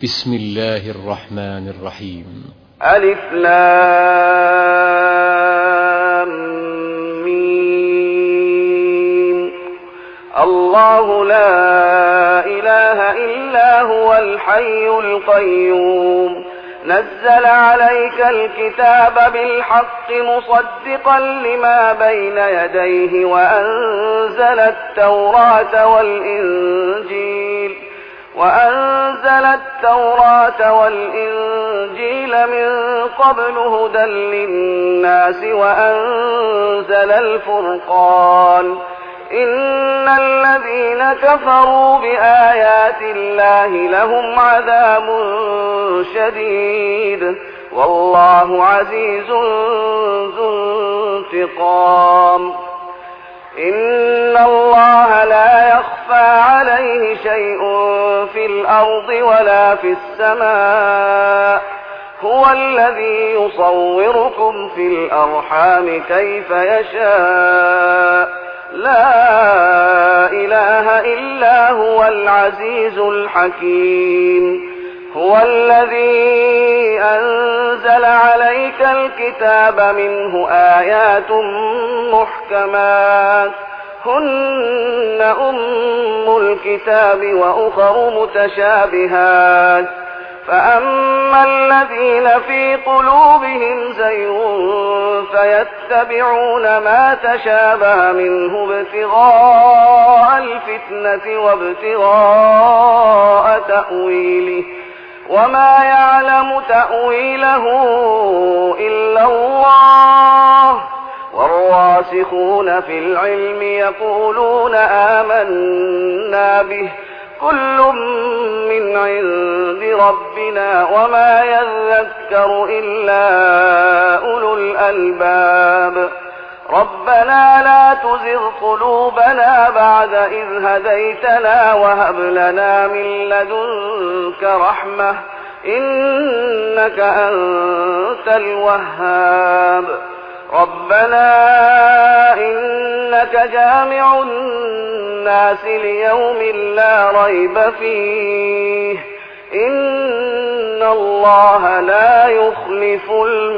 بسم الله الرحمن الرحيم. ألف لام ميم. الله لا إله إلا هو الحي القيوم نزل عليك الكتاب بالحق مصدقا لما بين يديه وأنزل التوراة والإنجيل من قبل هدى للناس وأنزل الفرقان إن الذين كفروا بآيات الله لهم عذاب شديد والله عزيز ذو انتقام. إن الله لا يخفى عليه شيء في الأرض ولا في السماء هو الذي يصوركم في الأرحام كيف يشاء لا إله إلا هو العزيز الحكيم. هو الذي أنزل عليك الكتاب منه آيات محكمات هن أم الكتاب وأخر متشابهات فأما الذين في قلوبهم زيغ فيتبعون ما تشابه منه ابتغاء الفتنة وابتغاء تأويله وما يعلم تأويله إلا الله والراسخون في العلم يقولون آمنا به كل من عند ربنا وما يذكر إلا أولو الألباب. ربنا لا تزغ قلوبنا بعد إذ هديتنا وهب لنا من لدنك رحمة إنك أنت الوهاب. ربنا إنك جامع الناس ليوم لا ريب فيه إن الله لا يخلف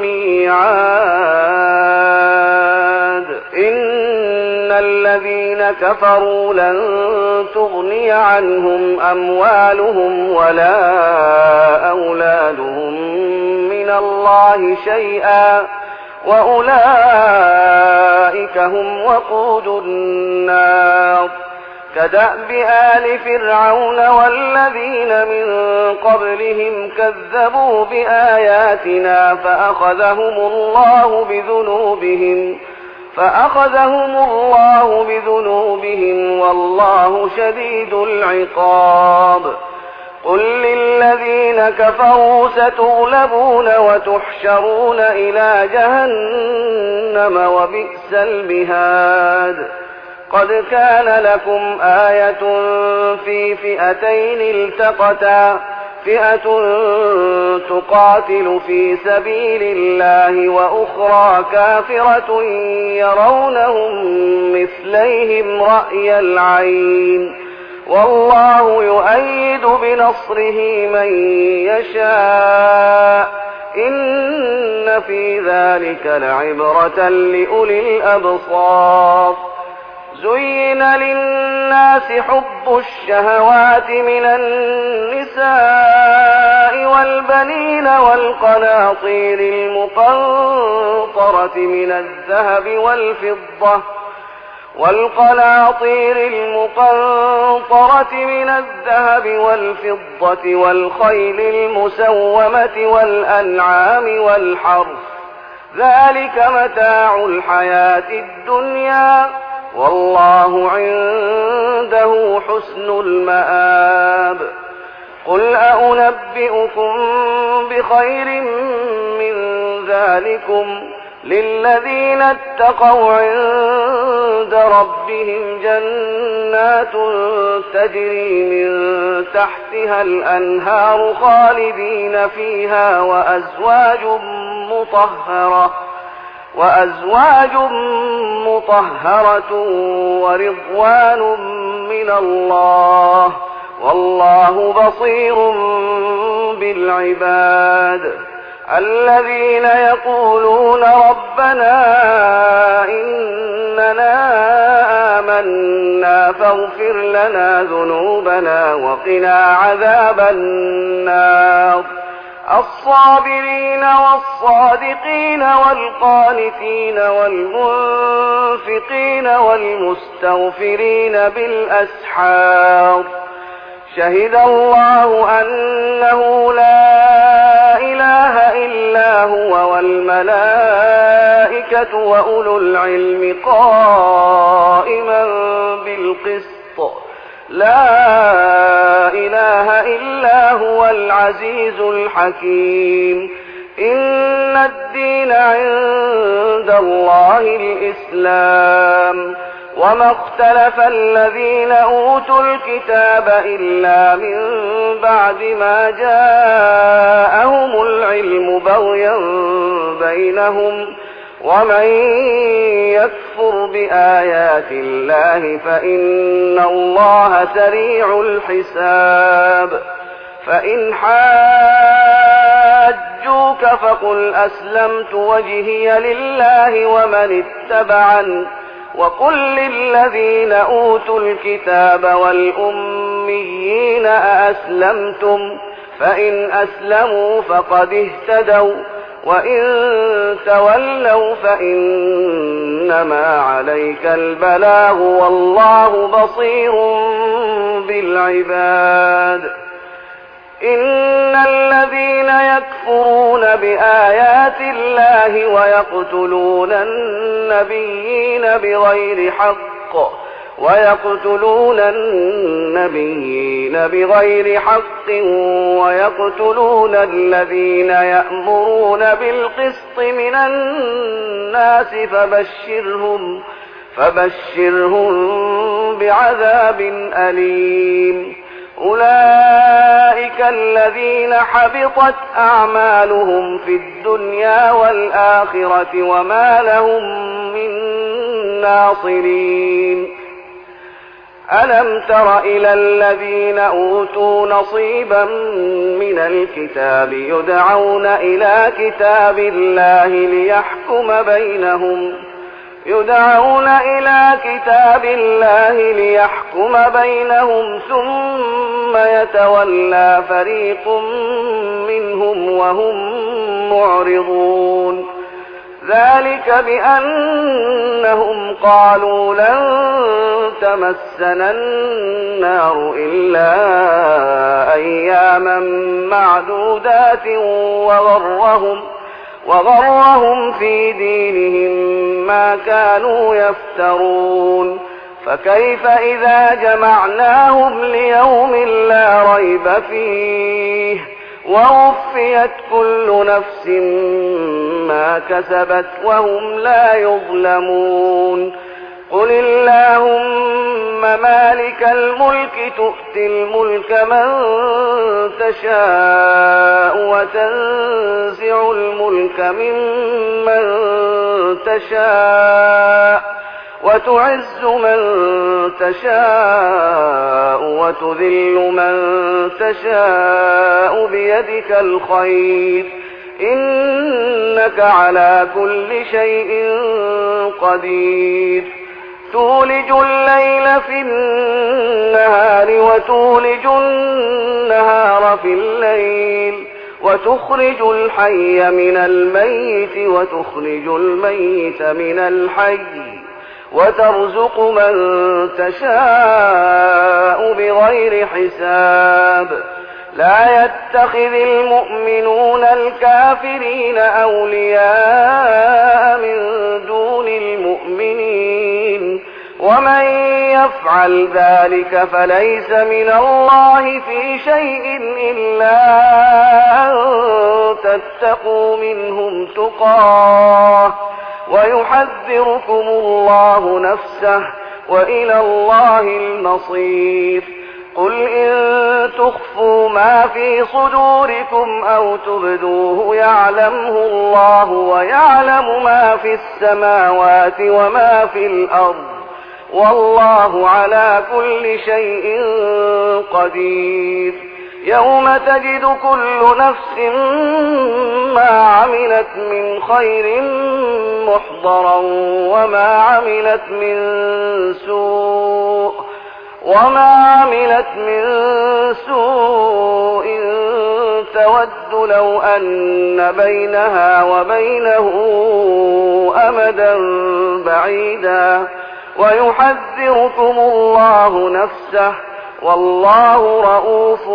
الميعاد. إن الذين كفروا لن تغني عنهم أموالهم ولا أولادهم من الله شيئا وأولئك هم وقود النار. كدأب آل فرعون والذين من قبلهم كذبوا بآياتنا فأخذهم الله بذنوبهم والله شديد العقاب. قل للذين كفروا ستغلبون وتحشرون إلى جهنم وبئس المهاد. قد كان لكم آية في فئتين التقتا فئة تقاتل في سبيل الله وأخرى كافرة يرونهم مثليهم رأي العين والله يؤيد بنصره من يشاء إن في ذلك لعبرة لأولي الأبصار. زين للناس حب الشهوات من النساء والبنين والقناطير المقنطرة من الذهب والفضة والخيل المسومة والأنعام والحرث ذلك متاع الحياة الدنيا والله عنده حسن المآب. قل أنبئكم بخير من ذلكم للذين اتقوا عند ربهم جنات تجري من تحتها الأنهار خالدين فيها وأزواج مطهرة ورضوان من الله والله بصير بالعباد الذين يقولون ربنا إننا آمنا فاغفر لنا ذنوبنا وقنا عذاب النار الصابرين والصادقين والقانتين والمنفقين والمستغفرين بالأسحار شهد الله أنه لا إله إلا هو والملائكة وأولو العلم قائما بالقسط لا إله إلا هو العزيز الحكيم إن الدين عند الله الإسلام وما اختلف الذين أوتوا الكتاب إلا من بعد ما جاءهم العلم بغيا بينهم ومن يكفر بآيات الله فإن الله سريع الحساب فإن حاجوك فقل أسلمت وجهي لله ومن اتبعن وقل للذين أوتوا الكتاب والأميين أأسلمتم فإن أسلموا فقد اهتدوا وإن تولوا فإنما عليك البلاغ والله بصير بالعباد إن الذين يكفرون بآيات الله ويقتلون النبيين بغير حق ويقتلون الذين يأمرون بالقسط من الناس فبشرهم بعذاب أليم أولئك الذين حبطت أعمالهم في الدنيا والآخرة وما لهم من ناصرين ألم تر إلى الذين أوتوا نصيبا من الكتاب يدعون إلى كتاب الله ليحكم بينهم ثم يتولى فريق منهم وهم معرضون ذلك بأنهم قالوا لن تمسنا النار إلا أياما معدودات وغرهم في دينهم ما كانوا يفترون فكيف إذا جمعناهم ليوم لا ريب فيه ووفيت كل نفس ما كسبت وهم لا يظلمون قل اللهم مالك الملك تؤتي الملك من تشاء وتنزع الملك ممن تشاء وتعز من تشاء وتذل من تشاء بيدك الخير إنك على كل شيء قدير تولج الليل في النهار وتولج النهار في الليل وتخرج الحي من الميت وتخرج الميت من الحي وترزق من تشاء بغير حساب لا يتخذ المؤمنون الكافرين أولياء من دون المؤمنين ومن يفعل ذلك فليس من الله في شيء إلا أن تتقوا منهم تقاه ويحذركم الله نفسه وإلى الله المصير قل إن تخفوا ما في صدوركم أو تبدوه يعلمه الله ويعلم ما في السماوات وما في الأرض والله على كل شيء قدير يوم تجد كل نفس ما عملت من خير محضرا وما عملت من سوء تود لو أن بينها وبينه أمدا بعيدا ويحذركم الله نفسه والله رؤوف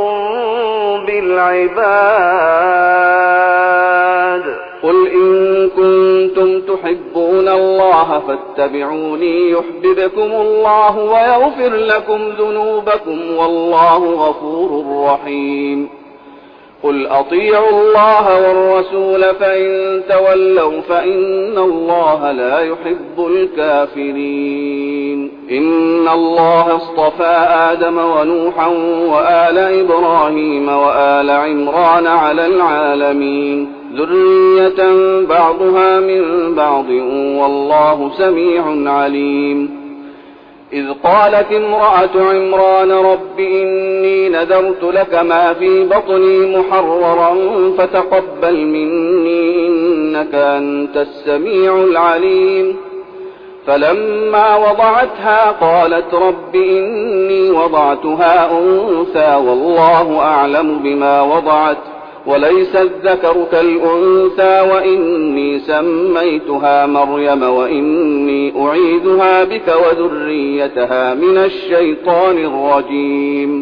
بالعباد. قل إن كنتم تحبون الله فاتبعوني يحببكم الله ويغفر لكم ذنوبكم والله غفور رحيم. قل أطيعوا الله والرسول فإن تولوا فإن الله لا يحب الكافرين. إن الله اصطفى آدم ونوحا وآل إبراهيم وآل عمران على العالمين ذرية بعضها من بعض والله سميع عليم. إذ قالت امرأة عمران رب إني نذرت لك ما في بطني محررا فتقبل مني إنك أنت السميع العليم. فلما وضعتها قالت رب إني وضعتها أنثى والله أعلم بما وضعت وليس الذكر كالأنثى وإني سميتها مريم وإني أعيذها بك وذريتها من الشيطان الرجيم.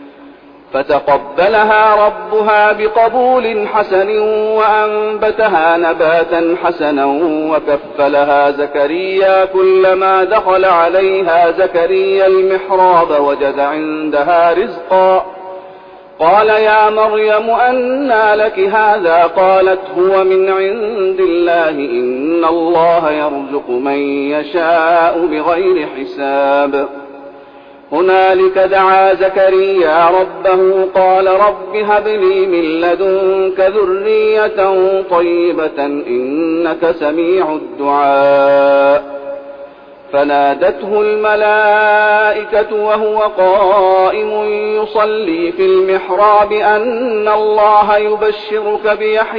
فتقبلها ربها بقبول حسن وأنبتها نباتا حسنا وكفلها زكريا. كلما دخل عليها زكريا المحراب وجد عندها رزقا قال يا مريم أنى لك هذا؟ قالت هو من عند الله إن الله يرزق من يشاء بغير حساب. هنالك دعا زكريا ربه قال رب هب لي من لدنك ذرية طيبة إنك سميع الدعاء. فنادته الملائكة وهو قائم يصلي في المحراب أن الله يبشرك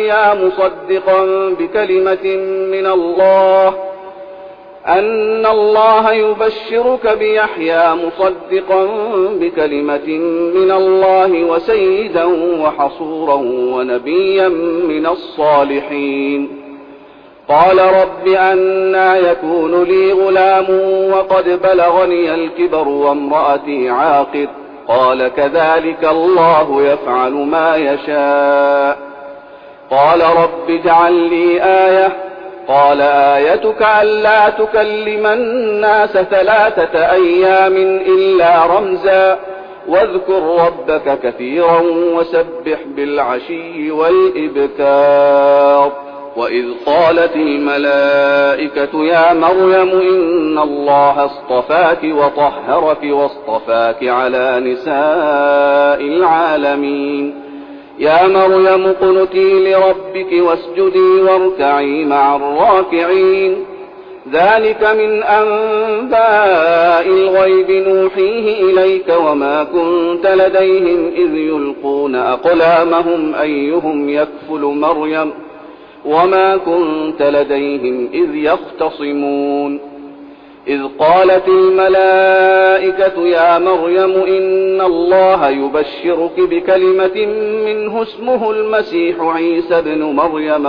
بيحيى مصدقا بكلمة من الله وسيدا وحصورا ونبيا من الصالحين. قال رب أنى يكون لي غلام وقد بلغني الكبر وامرأتي عاقر؟ قال كذلك الله يفعل ما يشاء. قال رب اجعل لي آية. قال آيتك ألا تكلم الناس 3 أيام إلا رمزا واذكر ربك كثيرا وسبح بالعشي والإبكار. وإذ قالت الملائكة يا مريم إن الله اصطفاك وطهرك واصطفاك على نساء العالمين. يا مريم اقنتي لربك واسجدي واركعي مع الراكعين. ذلك من أنباء الغيب نوحيه إليك وما كنت لديهم إذ يلقون أقلامهم أيهم يكفل مريم وما كنت لديهم إذ يختصمون. إذ قالت الملائكة يا مريم إن الله يبشرك بكلمة منه اسمه المسيح عيسى ابن مريم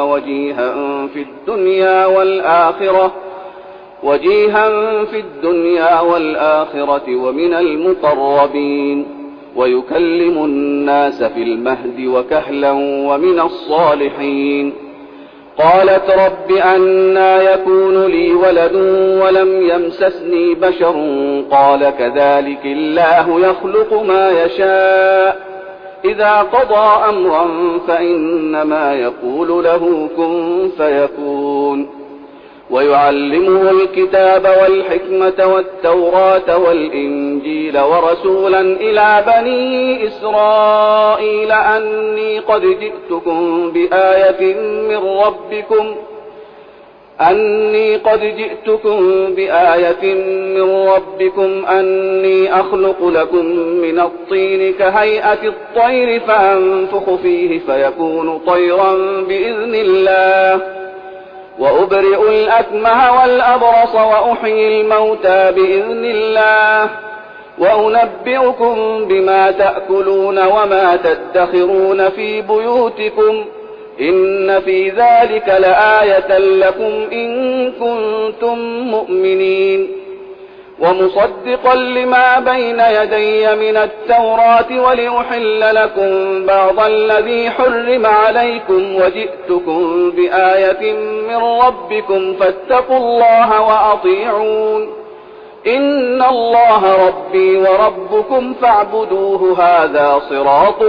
وجيها في الدنيا والآخرة ومن المقربين ويكلم الناس في المهد وكهلا ومن الصالحين. قالت رب أنى يكون لي ولد ولم يمسسني بشر؟ قال كذلك الله يخلق ما يشاء إذا قضى أمرا فإنما يقول له كن فيكون. ويعلمه الكتاب والحكمة والتوراة والإنجيل ورسولا إلى بني إسرائيل أني قد جئتكم بآية من ربكم أني قد جئتكم بآية من ربكم أني أخلق لكم من الطين كهيئة الطير فأنفخ فيه فيكون طيرا بإذن الله وأبرئ الأكمه والأبرص وأحيي الموتى بإذن الله وأنبئكم بما تأكلون وما تدخرون في بيوتكم إن في ذلك لآية لكم إن كنتم مؤمنين ومصدقا لما بين يدي من التوراة ولأحل لكم بعض الذي حرم عليكم وجئتكم بآية من ربكم فاتقوا الله وأطيعون إن الله ربي وربكم فاعبدوه هذا صراط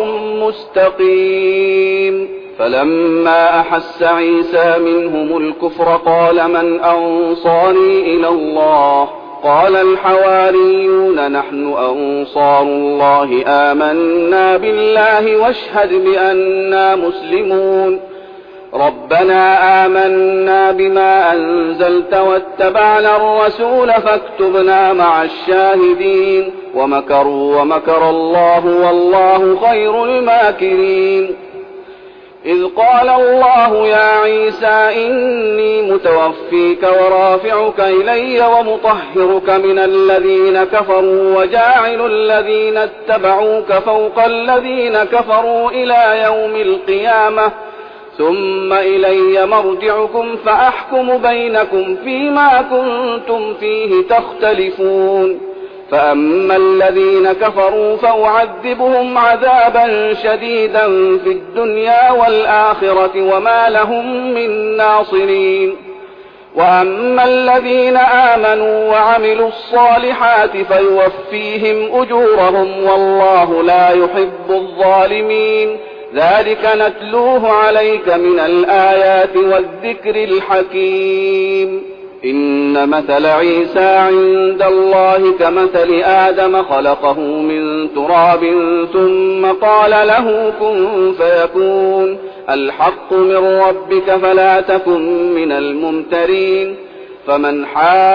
مستقيم. فلما أحس عيسى منهم الكفر قال من أنصاري إلى الله قال الحواريون نحن أنصار الله آمنا بالله واشهد بأننا مسلمون ربنا آمنا بما أنزلت واتبعنا الرسول فاكتبنا مع الشاهدين ومكروا ومكر الله والله خير الماكرين. إذ قال الله يا عيسى إني متوفيك ورافعك إلي ومطهرك من الذين كفروا وجاعل الذين اتبعوك فوق الذين كفروا إلى يوم القيامة ثم إلي مرجعكم فأحكم بينكم فيما كنتم فيه تختلفون فأما الذين كفروا فأعذبهم عذابا شديدا في الدنيا والآخرة وما لهم من ناصرين وأما الذين آمنوا وعملوا الصالحات فيوفيهم أجورهم والله لا يحب الظالمين ذلك نتلوه عليك من الآيات والذكر الحكيم. إن مثل عيسى عند الله كمثل آدم خلقه من تراب ثم قال له كن فيكون الحق من ربك فلا تكن من الممترين. فمن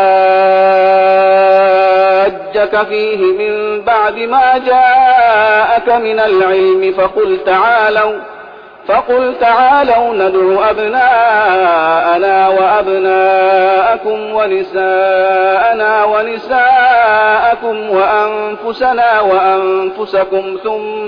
حاجك فيه من بعد ما جاءك من العلم فقل تعالوا ندع أبناءنا وأبناءكم ونساءنا ونساءكم وأنفسنا وأنفسكم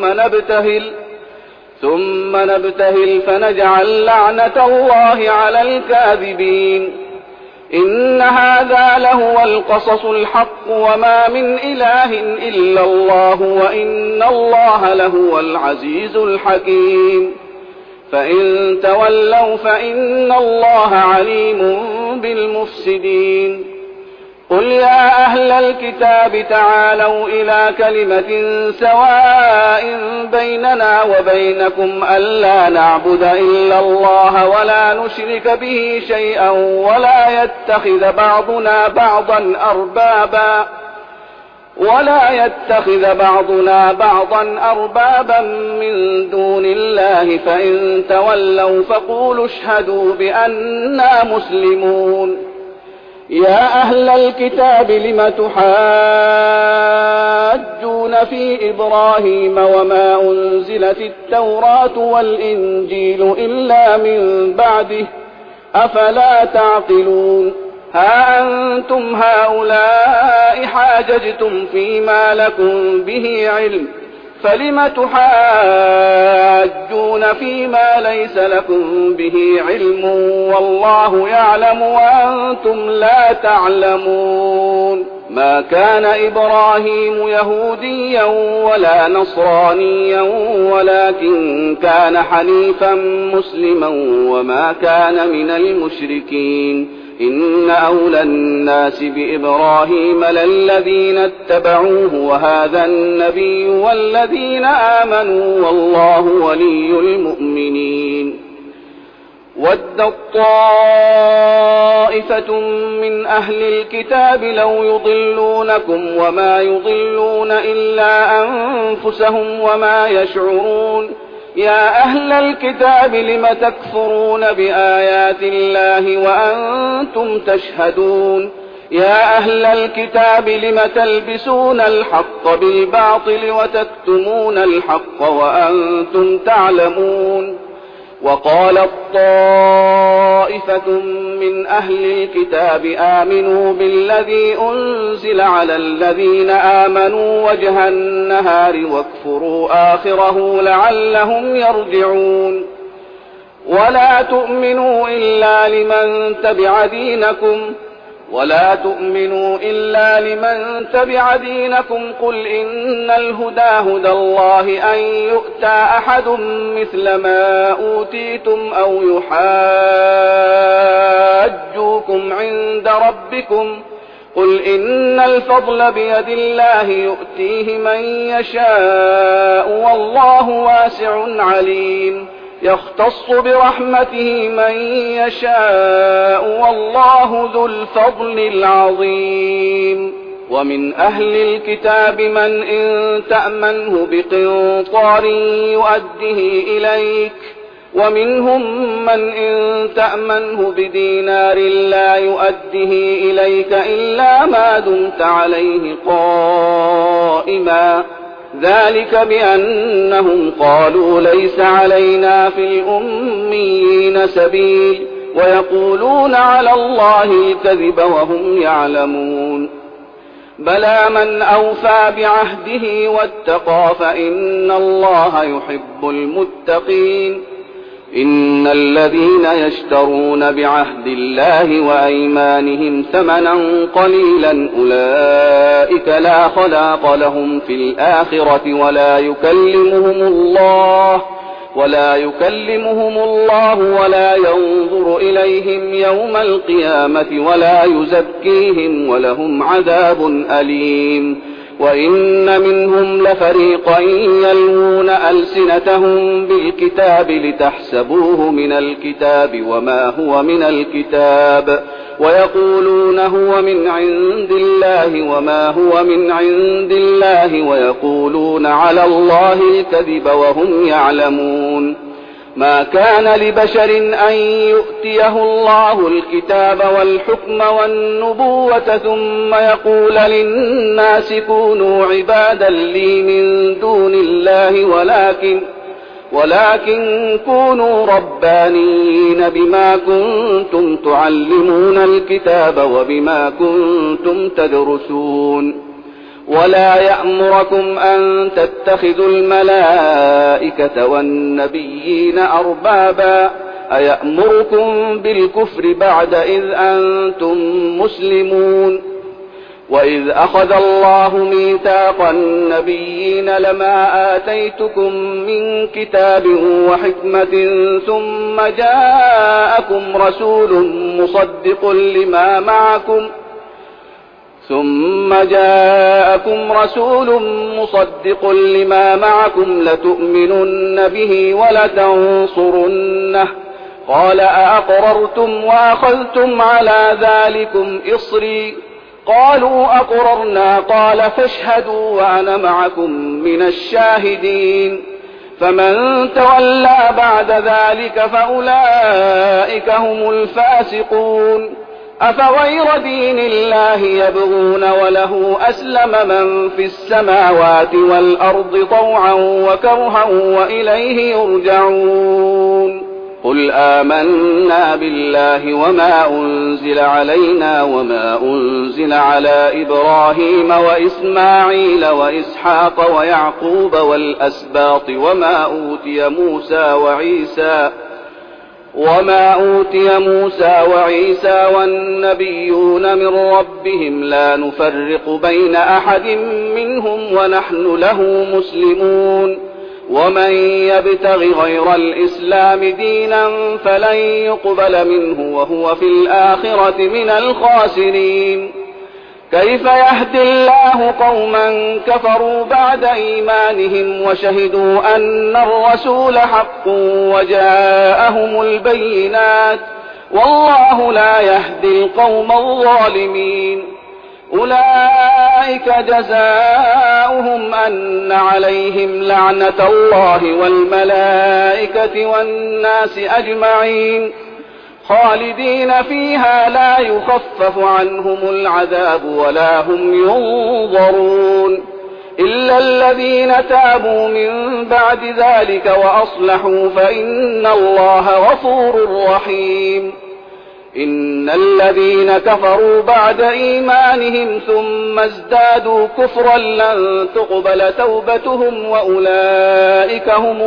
ثم نبتهل فنجعل لعنة الله على الكاذبين. إن هذا لهو القصص الحق وما من إله إلا الله وإن الله لهو العزيز الحكيم. فإن تولوا فإن الله عليم بالمفسدين. قل يا أهل الكتاب تعالوا إلى كلمة سواء بيننا وبينكم ألا نعبد إلا الله ولا نشرك به شيئا ولا يتخذ بعضنا بعضا أربابا من دون الله فإن تولوا فقولوا اشهدوا بأننا مسلمون. يا أهل الكتاب لم تحاجون في إبراهيم وما أنزلت التوراة والإنجيل إلا من بعده أفلا تعقلون. ها أنتم هؤلاء حاججتم فيما لكم به علم فلم تحاجون فيما ليس لكم به علم والله يعلم وأنتم لا تعلمون. ما كان إبراهيم يهوديا ولا نصرانيا ولكن كان حنيفا مسلما وما كان من المشركين. إن أولى الناس بإبراهيم للذين اتبعوه وهذا النبي والذين آمنوا والله ولي المؤمنين. ودت طائفة من أهل الكتاب لو يضلونكم وما يضلون إلا أنفسهم وما يشعرون. يا أهل الكتاب لم تكفرون بآيات الله وأنتم تشهدون يا أهل الكتاب لم تلبسون الحق بالباطل وتكتمون الحق وأنتم تعلمون وقالت طائفة من أهل الكتاب آمنوا بالذي أنزل على الذين آمنوا وجه النهار واكفروا آخره لعلهم يرجعون ولا تؤمنوا إلا لمن تبع دينكم قل إن الهدى هدى الله أن يؤتى أحد مثل ما أوتيتم أو يحاجوكم عند ربكم قل إن الفضل بيد الله يؤتيه من يشاء والله واسع عليم يختص برحمته من يشاء والله ذو الفضل العظيم ومن أهل الكتاب من إن تأمنه بقنطار يؤده إليك ومنهم من إن تأمنه بدينار لا يؤده إليك إلا ما دمت عليه قائما ذلك بأنهم قالوا ليس علينا في الأميين سبيل ويقولون على الله الكذب وهم يعلمون بلى من أوفى بعهده واتقى فإن الله يحب المتقين إن الذين يشترون بعهد الله وأيمانهم ثمنا قليلا أولئك لا خلاق لهم في الآخرة ولا يكلمهم الله ولا ينظر إليهم يوم القيامة ولا يزكيهم ولهم عذاب أليم وإن منهم لفريقا يلوون ألسنتهم بالكتاب لتحسبوه من الكتاب وما هو من الكتاب ويقولون هو من عند الله وما هو من عند الله ويقولون على الله الكذب وهم يعلمون ما كان لبشر أن يؤتيه الله الكتاب والحكم والنبوة ثم يقول للناس كونوا عبادا لي من دون الله ولكن كونوا ربانيين بما كنتم تعلمون الكتاب وبما كنتم تدرسون ولا يأمركم أن تتخذوا الملائكة والنبيين أربابا أيأمركم بالكفر بعد إذ أنتم مسلمون وإذ أخذ الله ميثاق النبيين لما آتيتكم من كتاب وحكمة ثم جاءكم رسول مصدق لما معكم لتؤمنن به ولتنصرنه قال أأقررتم وأخذتم على ذلكم إصري قالوا أقررنا قال فاشهدوا وأنا معكم من الشاهدين فمن تولى بعد ذلك فأولئك هم الفاسقون أفغير دين الله يبغون وله أسلم من في السماوات والأرض طوعا وكرها وإليه يرجعون قل آمنا بالله وما أنزل علينا وما أنزل على إبراهيم وإسماعيل وإسحاق ويعقوب والأسباط وما أوتي موسى وعيسى والنبيون من ربهم لا نفرق بين أحد منهم ونحن له مسلمون ومن يبتغ غير الإسلام دينا فلن يقبل منه وهو في الآخرة من الخاسرين كيف يهدي الله قوما كفروا بعد إيمانهم وشهدوا أن الرسول حق وجاءهم البينات والله لا يهدي القوم الظالمين أولئك جزاؤهم أن عليهم لعنة الله والملائكة والناس أجمعين خالدين فيها لا يخفف عنهم العذاب ولا هم ينظرون إلا الذين تابوا من بعد ذلك وأصلحوا فإن الله غفور رحيم إن الذين كفروا بعد إيمانهم ثم ازدادوا كفرا لن تقبل توبتهم وأولئك هم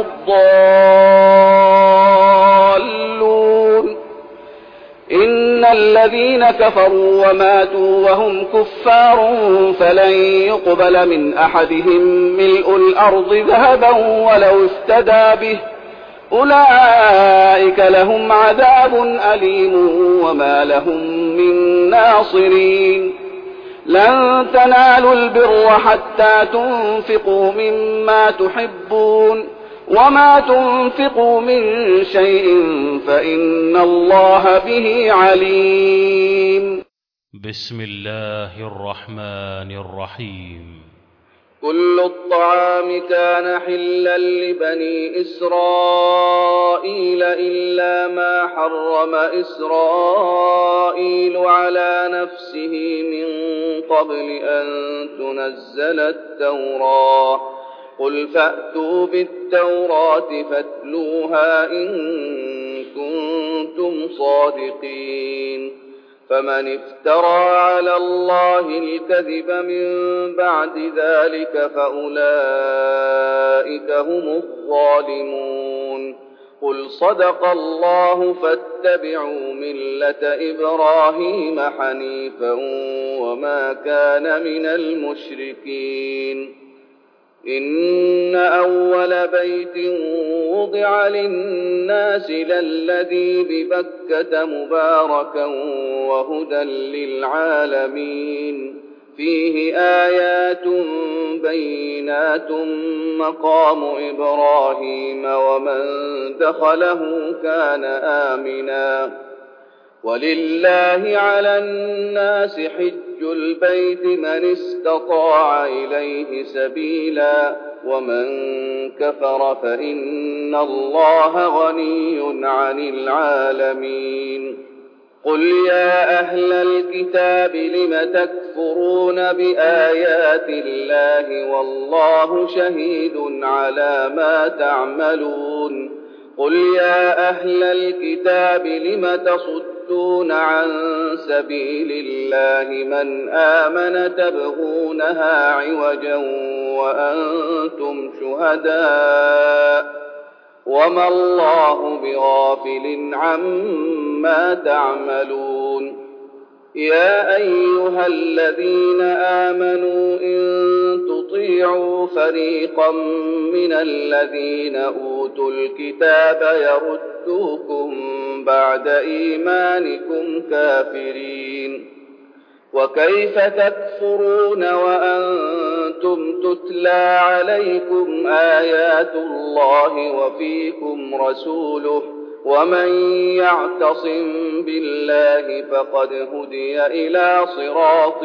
الضالون إن الذين كفروا وماتوا وهم كفار فلن يقبل من أحدهم ملء الأرض ذهبا ولو افتدى به أولئك لهم عذاب أليم وما لهم من ناصرين لن تنالوا البر حتى تنفقوا مما تحبون وما تنفقوا من شيء فإن الله به عليم. بسم الله الرحمن الرحيم. كل الطعام كان حلا لبني إسرائيل إلا ما حرم إسرائيل على نفسه من قبل أن تنزل التوراة قل فأتوا بالتوراة فاتلوها إن كنتم صادقين فمن افترى على الله الكذب من بعد ذلك فأولئك هم الظالمون قل صدق الله فاتبعوا ملة إبراهيم حنيفا وما كان من المشركين إن أول بيت وضع للناس للذي ببكة مباركا وهدى للعالمين فيه آيات بينات مقام إبراهيم ومن دخله كان آمنا ولله على الناس حج البيت من استطاع إليه سبيلا ومن كفر فإن الله غني عن العالمين قل يا أهل الكتاب لم تكفرون بآيات الله والله شهيد على ما تعملون قل يا أهل الكتاب لم تصدون عن سبيل الله من آمن تبغونها عوجا وأنتم شهداء وما الله بغافل عما تعملون يا أيها الذين آمنوا إن تطيعوا فريقا من الذين أوتوا الكتاب يردوكم بعد إيمانكم كافرين وكيف تكفرون وأنتم تتلى عليكم آيات الله وفيكم رسوله ومن يعتصم بالله فقد هدي إلى صراط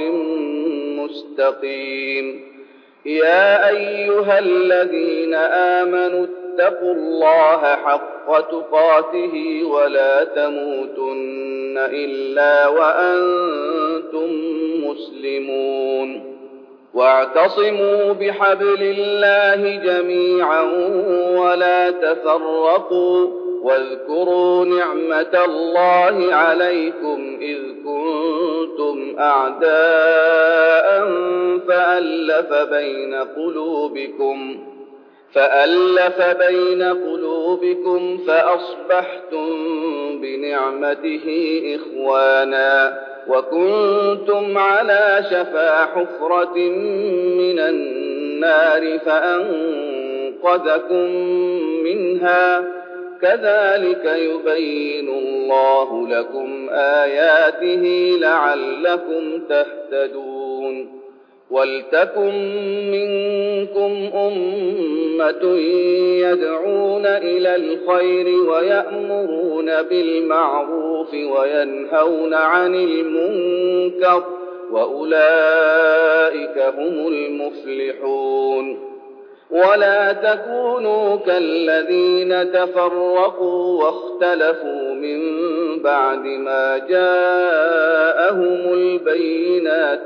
مستقيم يا أيها الذين آمنوا اتقوا الله حق تقاته ولا تموتن إلا وأنتم مسلمون واعتصموا بحبل الله جميعا ولا تفرقوا واذكروا نعمة الله عليكم إذ كنتم أعداء فألف بين قلوبكم فأصبحتم بنعمته إخوانا وكنتم على شفا حفرة من النار فأنقذكم منها كذلك يبين الله لكم آياته لعلكم تهتدون ولتكن منكم أمة يدعون إلى الخير ويأمرون بالمعروف وينهون عن المنكر وأولئك هم المفلحون. ولا تكونوا كالذين تفرقوا واختلفوا من بعد ما جاءهم البينات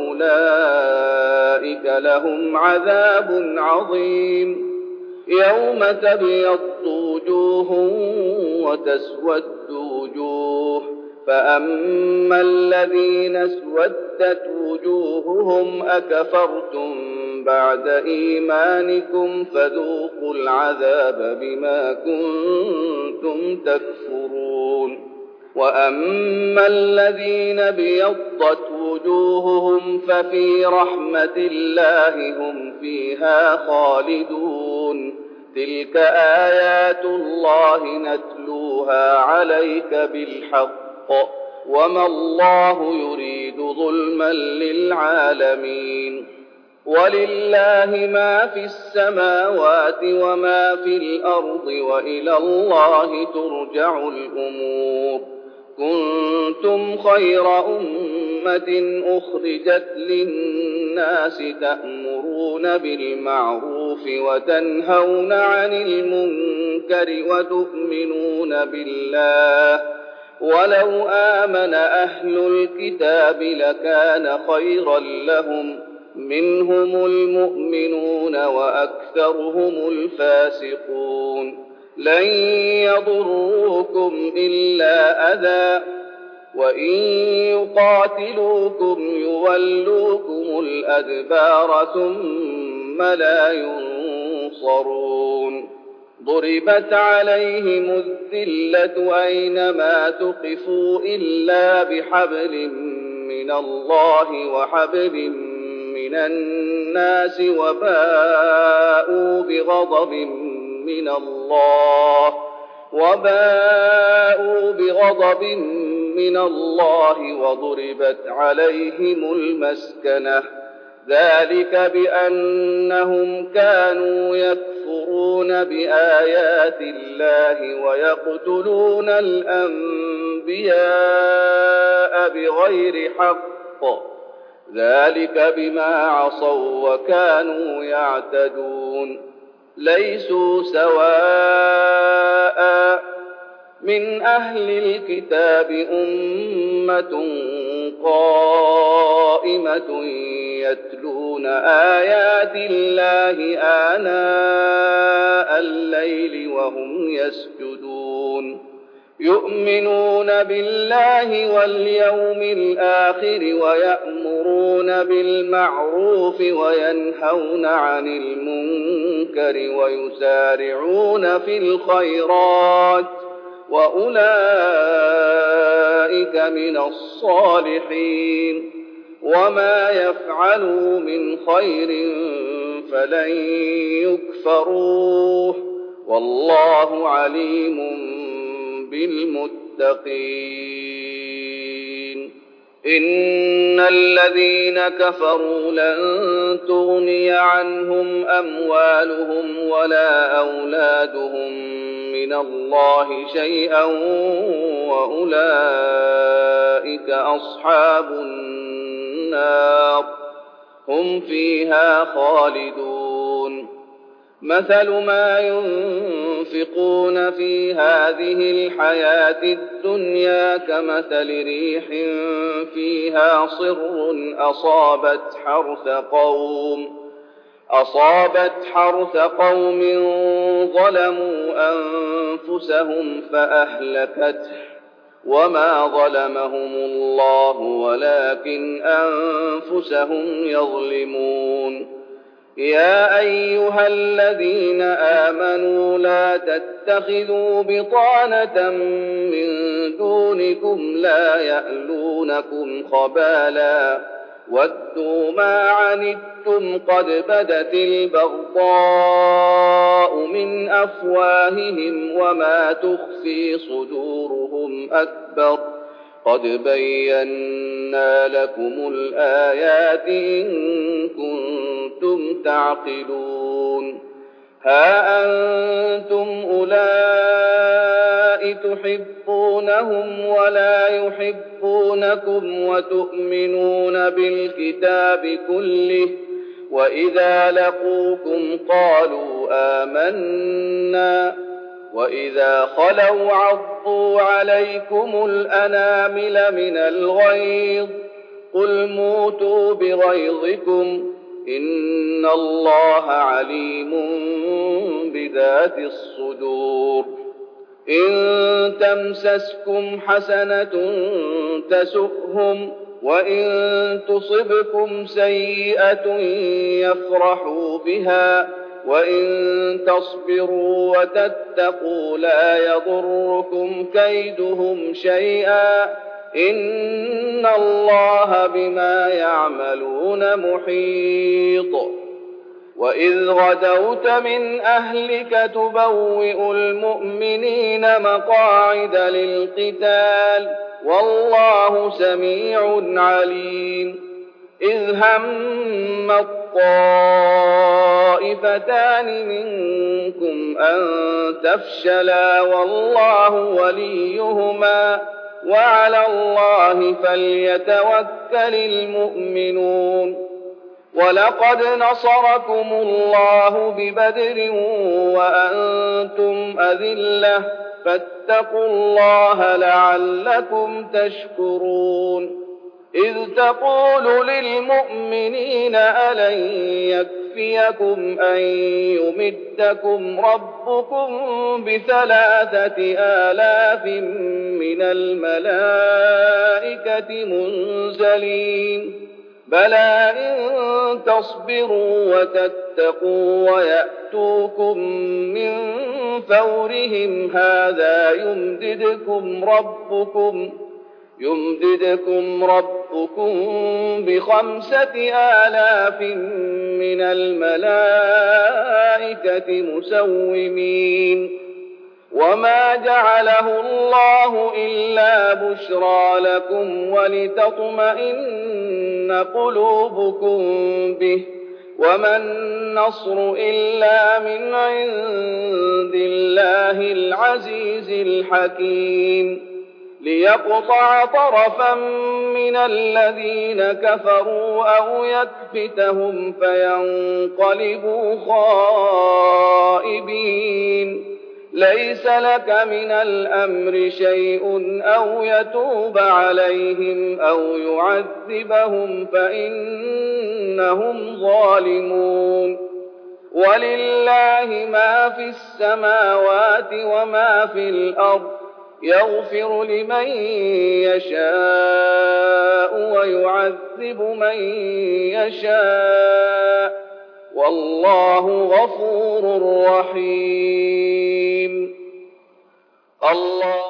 وأولئك لهم عذاب عظيم. يوم تبيض وجوه وتسود وجوه، فأما الذين اسودت وجوههم أكفرتم بعد إيمانكم فذوقوا العذاب بما كنتم تكفرون. وأما الذين ابيضت وجوههم ففي رحمة الله هم فيها خالدون. تلك آيات الله نتلوها عليك بالحق، وما الله يريد ظلما للعالمين. ولله ما في السماوات وما في الأرض، وإلى الله ترجع الأمور. كنتم خير أمة أخرجت للناس تأمرون بالمعروف وتنهون عن المنكر وتؤمنون بالله. ولو آمن أهل الكتاب لكان خيرا لهم، منهم المؤمنون وأكثرهم الفاسقون. لن يضروكم إلا أذى، وإن يقاتلوكم يولوكم الأدبار ثم لا ينصرون. ضربت عليهم الذلة أينما تقفوا إلا بحبل من الله وحبل من الناس، وباءوا بغضب من الله وضربت عليهم المسكنة. ذلك بأنهم كانوا يكفرون بآيات الله ويقتلون الأنبياء بغير حق، ذلك بما عصوا وكانوا يعتدون. ليسوا سواء من أهل الكتاب أمة قائمة يتلون آيات الله آناء الليل وهم يسجدون، يؤمنون بالله واليوم الآخر ويأمرون بالمعروف وينهون عن المنكر ويسارعون في الخيرات، وأولئك من الصالحين. وما يفعلوا من خير فلن يكفروه، والله عليم بالمتقين. إن الذين كفروا لن تغني عنهم أموالهم ولا أولادهم من الله شيئا، وأولئك أصحاب النار هم فيها خالدون. مثل ما ينفقون في هذه الحياة الدنيا كمثل ريح فيها صر أصابت حرث قوم ظلموا أنفسهم فأهلكته، وما ظلمهم الله ولكن أنفسهم يظلمون. يا أيها الذين آمنوا لا تتخذوا بطانة من دونكم لا يألونكم خبالا ودوا ما عنتم قد بدت البغضاء من أفواههم وما تخفي صدورهم أكبر، قد بينا لكم الآيات إن كنتم تعقلون. ها أنتم أولئك تحبونهم ولا يحبونكم وتؤمنون بالكتاب كله وإذا لقوكم قالوا آمنا وإذا خلوا عضوا عليكم الأنامل من الغيظ قل موتوا بغيظكم إن الله عليم بذات الصدور إن تمسسكم حسنة تسؤهم وإن تصبكم سيئة يفرحوا بها وإن تصبروا وتتقوا لا يضركم كيدهم شيئا إن الله بما يعملون محيط وإذ غدوت من أهلك تبوئ المؤمنين مقاعد للقتال والله سميع عليم إذ هم الطائفتان منكم أن تفشلا والله وليهما وعلى الله فليتوكل المؤمنون ولقد نصركم الله ببدر وأنتم أذلة فاتقوا الله لعلكم تشكرون إذ تقول للمؤمنين ألن يكفيكم أن يمدكم ربكم ب3,000 من الملائكة منزلين بلى إن تصبروا وتتقوا ويأتوكم من فورهم هذا يمددكم ربكم ب5,000 من الملائكة مسومين وما جعله الله إلا بشرى لكم ولتطمئن قلوبكم به وما النصر إلا من عند الله العزيز الحكيم ليقطع طرفا من الذين كفروا أو يكبتهم فينقلبوا خائبين ليس لك من الأمر شيء أو يتوب عليهم أو يعذبهم فإنهم ظالمون ولله ما في السماوات وما في الأرض يغفر لمن يشاء ويعذب من يشاء والله غفور رحيم الله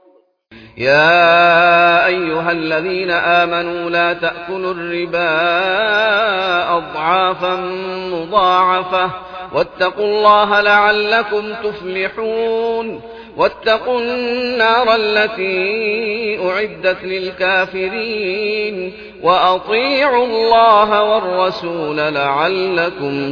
يا أيها الذين آمنوا لا تأكلوا الربا أضعافا مضاعفة واتقوا الله لعلكم تفلحون واتقوا النار التي أعدت للكافرين وأطيعوا الله والرسول لعلكم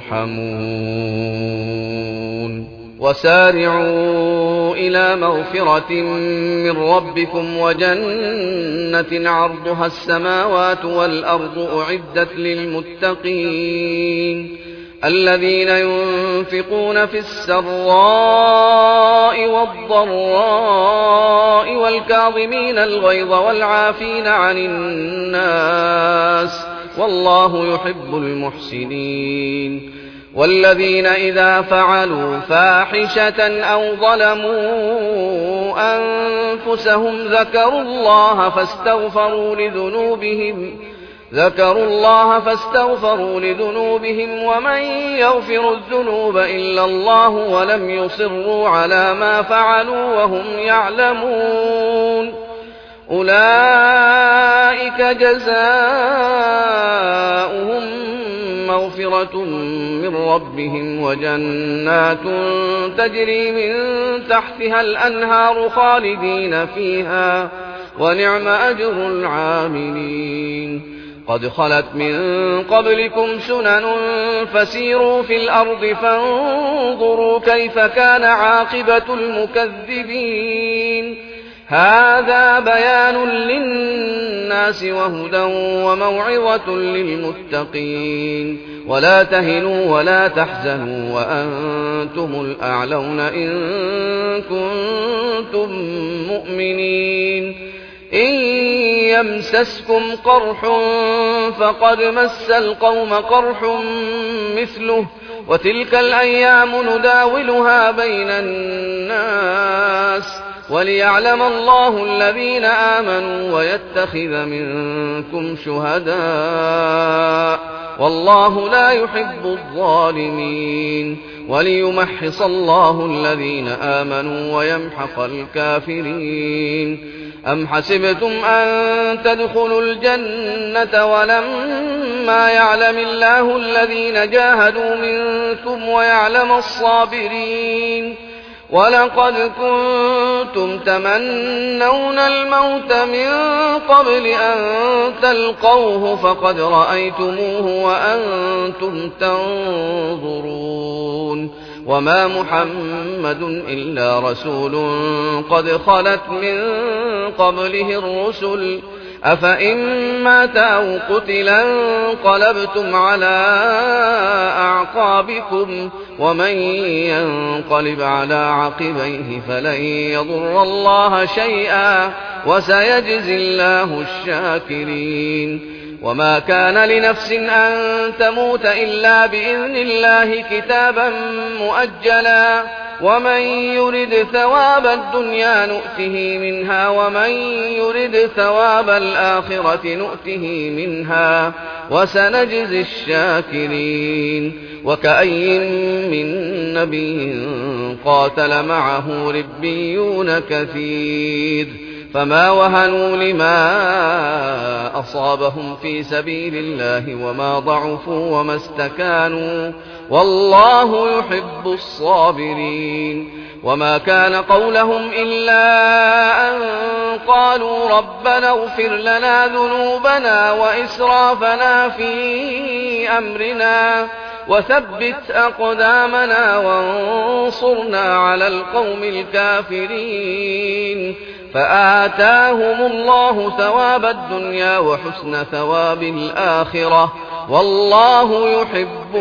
ترحمون وسارعوا إلى مغفرة من ربكم وجنة عرضها السماوات والأرض أعدت للمتقين الذين ينفقون في السراء والضراء والكاظمين الغيظ والعافين عن الناس والله يحب المحسنين والذين إذا فعلوا فاحشة أو ظلموا أنفسهم ذكروا الله فاستغفروا لذنوبهم ومن يغفر الذنوب إلا الله ولم يصروا على ما فعلوا وهم يعلمون أولئك جزاؤهم مغفرة من ربهم وجنات تجري من تحتها الأنهار خالدين فيها ونعم أجر العاملين قد خلت من قبلكم سنن فسيروا في الأرض فانظروا كيف كان عاقبة المكذبين هذا بيان للناس وهدى وموعظة للمتقين ولا تهنوا ولا تحزنوا وأنتم الأعلون إن كنتم مؤمنين إن يمسسكم قرح فقد مس القوم قرح مثله وتلك الأيام نداولها بين الناس وليعلم الله الذين آمنوا ويتخذ منكم شهداء والله لا يحب الظالمين وليمحص الله الذين آمنوا ويمحق الكافرين أم حسبتم أن تدخلوا الجنة ولما يعلم الله الذين جاهدوا منكم ويعلم الصابرين ولقد كنتم تمنون الموت من قبل أن تلقوه فقد رأيتموه وأنتم تنظرون وما محمد إلا رسول قد خلت من قبله الرسل أفإن مات أو قتلا انقلبتم على أعقابكم ومن ينقلب على عقبيه فلن يضر الله شيئا وسيجزي الله الشاكرين وما كان لنفس أن تموت إلا بإذن الله كتابا مؤجلا ومن يرد ثواب الدنيا نؤته منها ومن يرد ثواب الآخرة نؤته منها وسنجزي الشاكرين وكأي من نبي قاتل معه ربيون كثير فما وهنوا لما أصابهم في سبيل الله وما ضعفوا وما استكانوا والله يحب الصابرين وما كان قولهم إلا أن قالوا ربنا اغفر لنا ذنوبنا وإسرافنا في أمرنا وثبت أقدامنا وانصرنا على القوم الكافرين فآتاهم الله ثواب الدنيا وحسن ثواب الآخرة والله يحب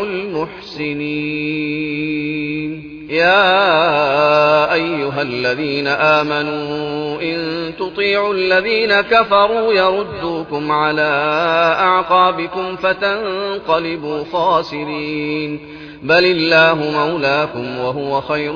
المحسنين يا أيها الذين آمنوا إن تطيعوا الذين كفروا يردوكم على أعقابكم فتنقلبوا خاسرين بل الله مولاكم وهو خير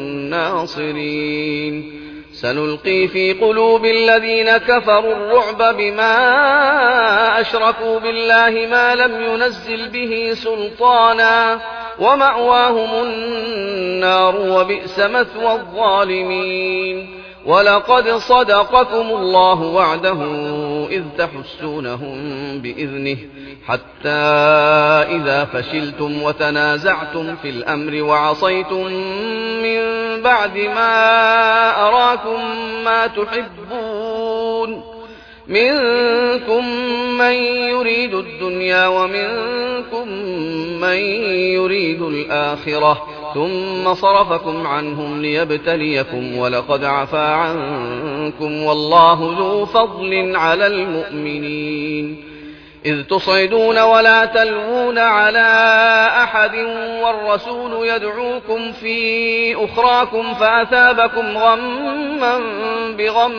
الناصرين سنلقي في قلوب الذين كفروا الرعب بما أشركوا بالله ما لم ينزل به سلطانا ومأواهم النار وبئس مثوى الظالمين ولقد صدقكم الله وعده إذ تحسونهم بإذنه حتى إذا فشلتم وتنازعتم في الأمر وعصيتم من بعد ما أراكم ما تحبون منكم من يريد الدنيا ومنكم من يريد الآخرة ثم صرفكم عنهم ليبتليكم ولقد عفا عنكم والله ذو فضل على المؤمنين إذ تصعدون ولا تلوون على أحد والرسول يدعوكم في أخراكم فأثابكم غما بغم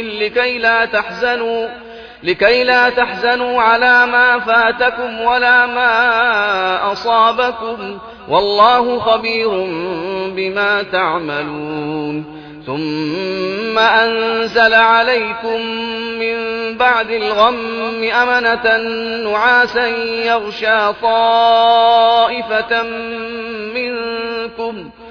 لكي لا تحزنوا على ما فاتكم ولا ما أصابكم والله خبير بما تعملون ثم أنزل عليكم من بعد الغم أمنة نعاسا يغشى طائفة منكم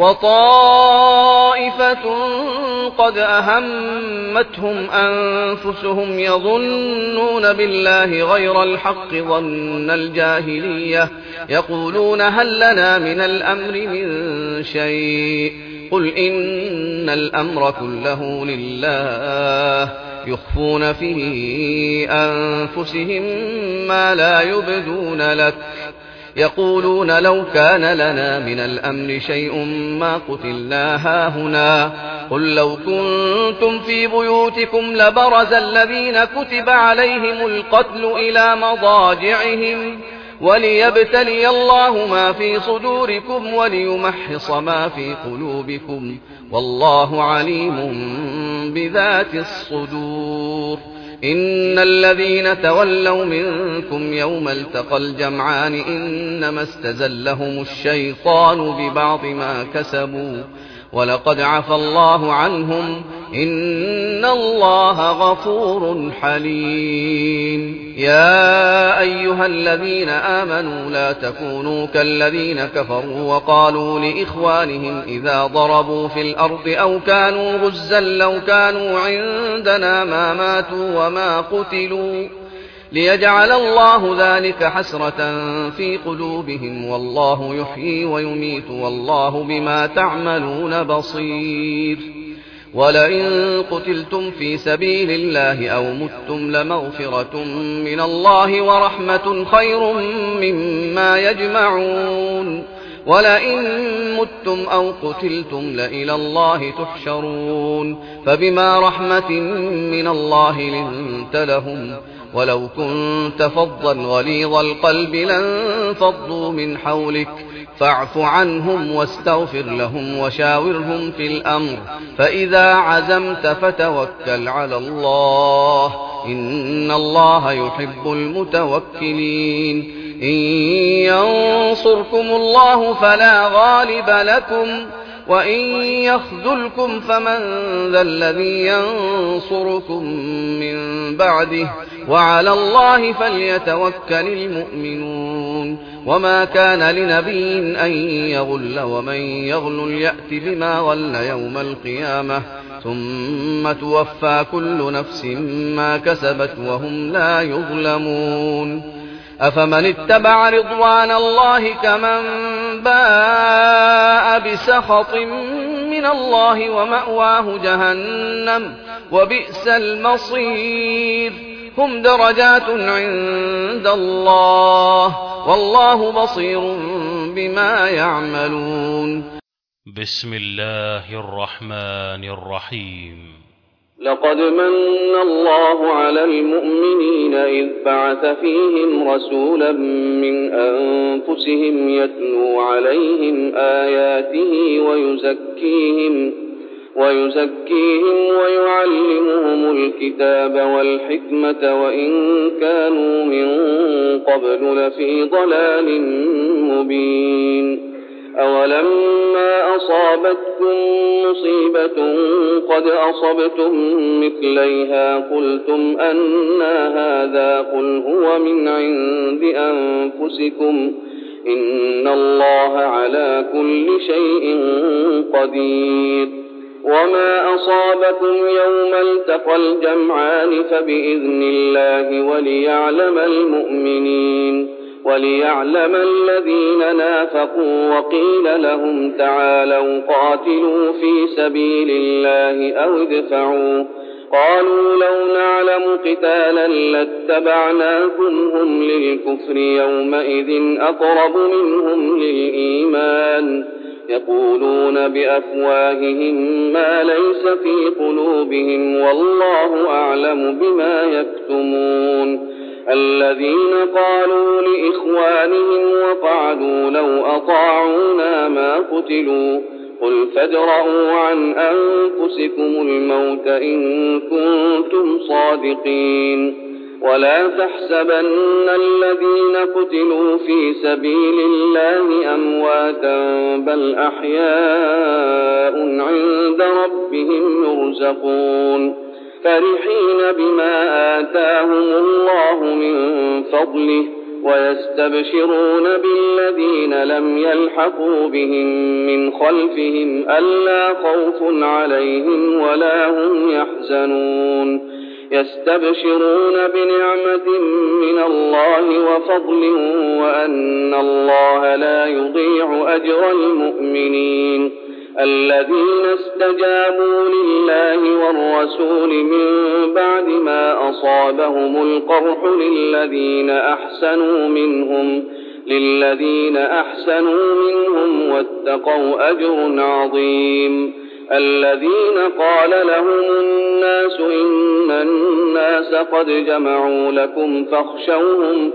وطائفة قد أهمتهم أنفسهم يظنون بالله غير الحق ظن الجاهلية يقولون هل لنا من الأمر من شيء قل إن الأمر كله لله يخفون في أنفسهم ما لا يبدون لك يقولون لو كان لنا من الأمر شيء ما قتلنا هاهنا قل لو كنتم في بيوتكم لبرز الذين كتب عليهم القتل إلى مضاجعهم وليبتلي الله ما في صدوركم وليمحص ما في قلوبكم والله عليم بذات الصدور إن الذين تولوا منكم يوم التقى الجمعان إنما استزلهم الشيطان ببعض ما كسبوا ولقد عفى الله عنهم إن الله غفور حليم يا أيها الذين آمنوا لا تكونوا كالذين كفروا وقالوا لإخوانهم إذا ضربوا في الأرض أو كانوا غزا لو كانوا عندنا ما ماتوا وما قتلوا ليجعل الله ذلك حسرة في قلوبهم والله يحيي ويميت والله بما تعملون بصير ولئن قتلتم في سبيل الله أو متم لمغفرة من الله ورحمة خير مما يجمعون ولئن متم أو قتلتم لإلى الله تحشرون فبما رحمة من الله لنت لهم ولو كنت فظا غليظ القلب لانفضوا من حولك فاعف عنهم واستغفر لهم وشاورهم في الأمر فإذا عزمت فتوكل على الله إن الله يحب المتوكلين إن ينصركم الله فلا غالب لكم وإن يخذلكم فمن ذا الذي ينصركم من بعده وعلى الله فليتوكل المؤمنون وما كان لنبي أن يغل ومن يغل يأت بما غل يوم القيامة ثم توفى كل نفس ما كسبت وهم لا يظلمون أفمن اتبع رضوان الله كمن باء بسخط من الله ومأواه جهنم وبئس المصير هم درجات عند الله والله بصير بما يعملون بسم الله الرحمن الرحيم لقد من الله على المؤمنين إذ بعث فيهم رسولا من أنفسهم يتلو عليهم آياته ويزكيهم ويعلمهم الكتاب والحكمة وإن كانوا من قبل لفي ضلال مبين أولما أصابتكم مصيبة قد أصبتم مثليها قلتم أنى هذا قل هو من عند أنفسكم إن الله على كل شيء قدير وما أصابكم يوم التقى الجمعان فبإذن الله وليعلم الذين نافقوا وقيل لهم تعالوا قاتلوا في سبيل الله أو ادفعوا قالوا لو نعلم قتالا لاتبعناكم هم للكفر يومئذ أقرب منهم للإيمان يقولون بأفواههم ما ليس في قلوبهم والله أعلم بما يكتمون الذين قالوا لإخوانهم وقعدوا لو أطاعونا ما قتلوا قل فادرءوا عن أنفسكم الموت إن كنتم صادقين ولا تحسبن الذين قتلوا في سبيل الله أمواتا بل أحياء عند ربهم يرزقون فرحين بما آتاهم الله من فضله ويستبشرون بالذين لم يلحقوا بهم من خلفهم ألا خوف عليهم ولا هم يحزنون يستبشرون بنعمة من الله وفضل وأن الله لا يضيع أجر المؤمنين الذين استجابوا لله والرسول من بعد ما أصابهم القرح للذين أحسنوا منهم واتقوا أجر عظيم. الذين قال لهم الناس إن الناس قد جمعوا لكم فاخشوهم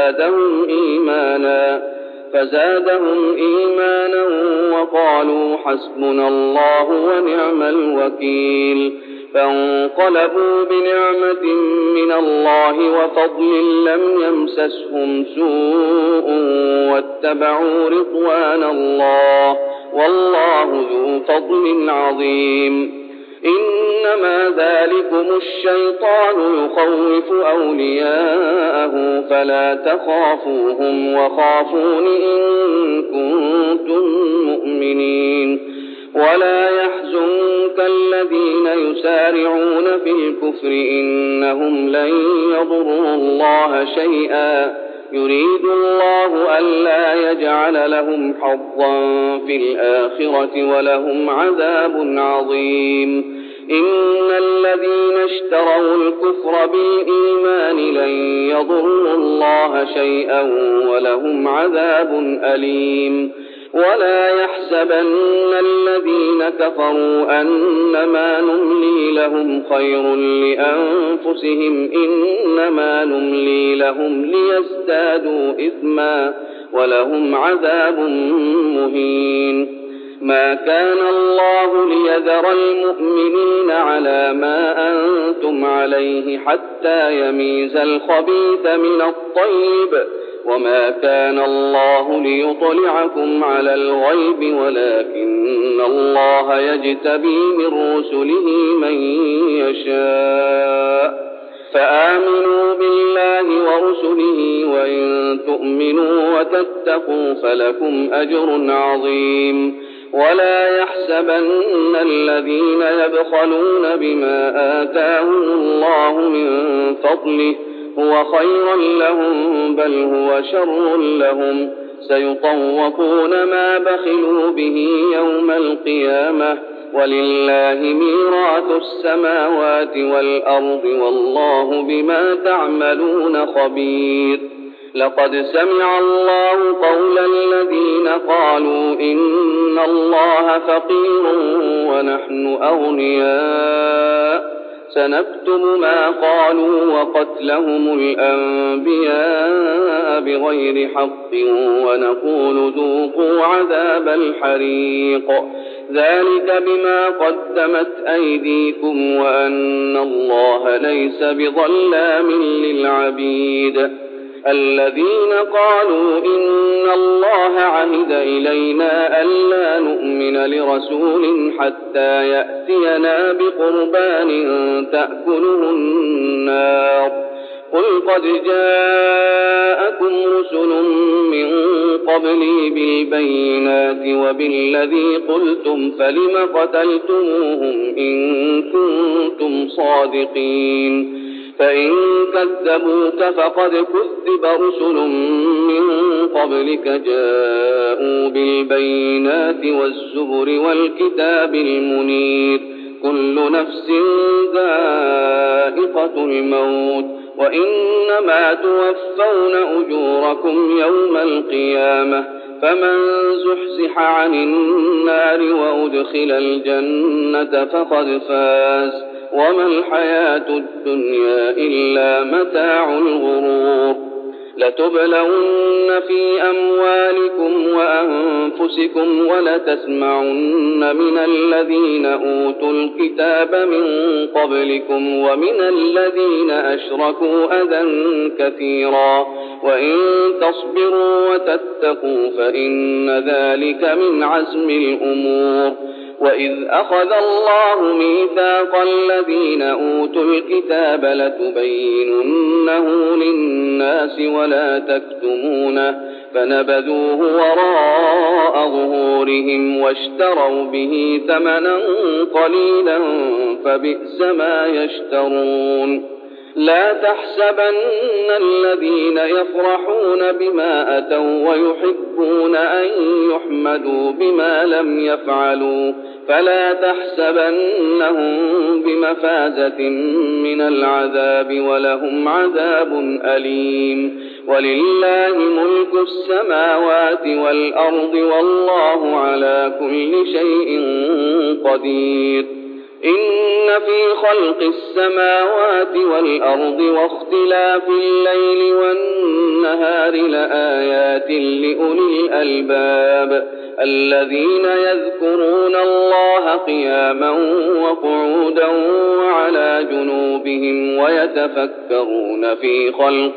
فزادهم إيمانا وقالوا حسبنا الله ونعم الوكيل. فانقلبوا بنعمة من الله وفضل لم يمسسهم سوء واتبعوا رضوان الله والله ذو فضل عظيم. إنما ذلكم الشيطان يخوف أولياءه فلا تخافوهم وخافون إن كنتم مؤمنين. ولا يحزنك الذين يسارعون في الكفر إنهم لن يضروا الله شيئا يريد الله ألا يجعل لهم حظا في الآخرة ولهم عذاب عظيم. إن الذين اشتروا الكفر بالإيمان لن يضروا الله شيئا ولهم عذاب أليم. ولا يحسبن الذين كفروا أنما نملي لهم خير لأنفسهم إنما نملي لهم ليزدادوا إثما ولهم عذاب مهين. ما كان الله ليذر المؤمنين على ما أنتم عليه حتى يميز الخبيث من الطيب وما كان الله ليطلعكم على الغيب ولكن الله يجتبي من رسله من يشاء. فآمنوا بالله ورسله وإن تؤمنوا وتتقوا فلكم أجر عظيم. ولا يحسبن الذين يبخلون بما آتاهم الله من فضله هو خير لهم بل هو شر لهم سيطوقون ما بخلوا به يوم القيامة ولله ميراث السماوات والأرض والله بما تعملون خبير. لقد سمع الله قول الذين قالوا إن الله فقير ونحن أغنياء سنكتب ما قالوا وقتلهم الأنبياء بغير حق ونقول ذوقوا عذاب الحريق ذلك بما قدمت أيديكم وأن الله ليس بظلام للعبيد. الذين قالوا إن الله عهد إلينا ألا نؤمن لرسول حتى يأتينا بقربان تأكله النار قل قد جاءكم رسل من قبلي بالبينات وبالذي قلتم فلم قتلتموهم إن كنتم صادقين. فإن كذبوك فقد كذب رسل من قبلك جاءوا بالبينات والزبر والكتاب المنير كل نفس ذائقة الموت وإنما توفون أجوركم يوم القيامة فمن زحزح عن النار وأدخل الجنة فقد فاز وما الحياة الدنيا إلا متاع الغرور. لتبلون في أموالكم وأنفسكم ولتسمعن من الذين أوتوا الكتاب من قبلكم ومن الذين أشركوا أذى كثيرا وإن تصبروا وتتقوا فإن ذلك من عزم الأمور. وإذ أخذ الله ميثاق الذين أوتوا الكتاب لتبيننه للناس ولا تكتمونه فنبذوه وراء ظهورهم واشتروا به ثمنا قليلا فبئس ما يشترون. لا تحسبن الذين يفرحون بما أتوا ويحبون أن يحمدوا بما لم يفعلوا فلا تحسبنهم بمفازة من العذاب ولهم عذاب أليم ولله ملك السماوات والأرض والله على كل شيء قدير إن في خلق السماوات والأرض واختلاف الليل والنهار لآيات لأولي الألباب الذين يذكرون الله قياما وقعودا وعلى جنوبهم ويتفكرون في خلق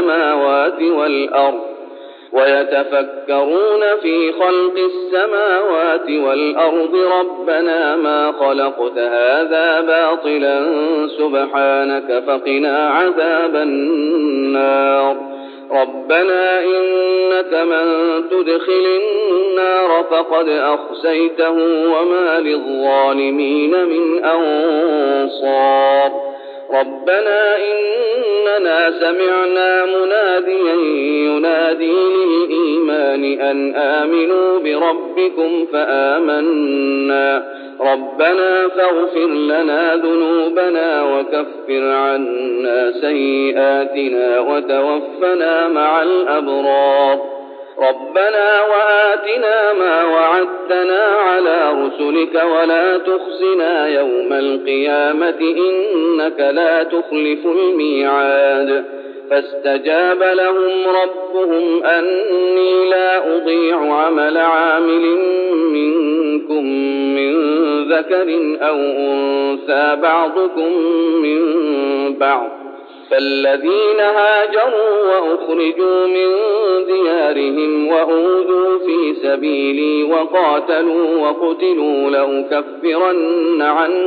السماوات والأرض ربنا ما خلقت هذا باطلا سبحانك فقنا عذاب النار ربنا إنك من تدخل النار فقد أخزيته وما للظالمين من أنصار ربنا إننا سمعنا مناديا ينادي للإيمان أن آمنوا بربكم فآمنا ربنا فاغفر لنا ذنوبنا وكفر عنا سيئاتنا وتوفنا مع الأبرار ربنا وآتنا ما وعدتنا على رسلك ولا تخزنا يوم القيامة إنك لا تخلف الميعاد فاستجاب لهم ربهم أني لا أضيع عمل عامل منكم من ذكر أو أنثى بعضكم من بعض فالذين هاجروا وأخرجوا من ديارهم وأوذوا في سبيلي وقاتلوا وقتلوا لأكفرن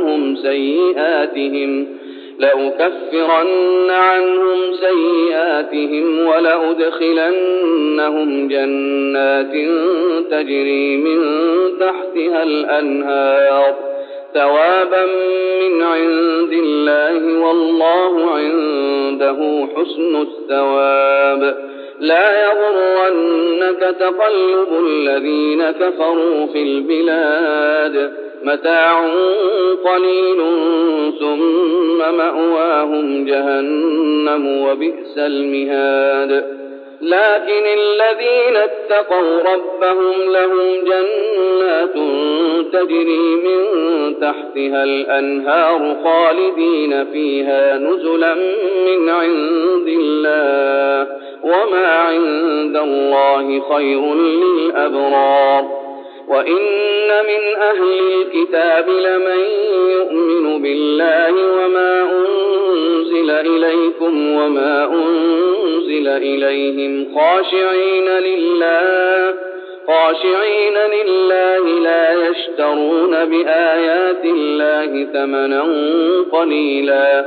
عنهم سيئاتهم ولأدخلنهم جنات تجري من تحتها الأنهار ثوابا من عند الله والله عنده حسن الثواب لا يغرنك تقلب الذين كفروا في البلاد متاع قليل ثم مأواهم جهنم وبئس المهاد لكن الذين اتقوا ربهم لهم جنات تجري من تحتها الأنهار خالدين فيها نزلا من عند الله وما عند الله خير للأبرار وإن من أهل الكتاب لمن يؤمن بالله وما أنزل إليكم وما أنزل إليهم خاشعين لله لا يشترون بآيات الله ثمنا قليلا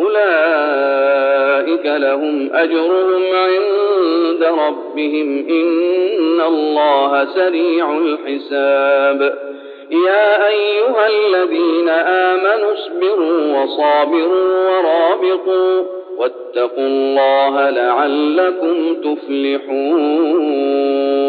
أولئك لهم أجرهم عند ربهم إن الله سريع الحساب يا أيها الذين آمنوا اصبروا وصابروا ورابطوا واتقوا الله لعلكم تفلحون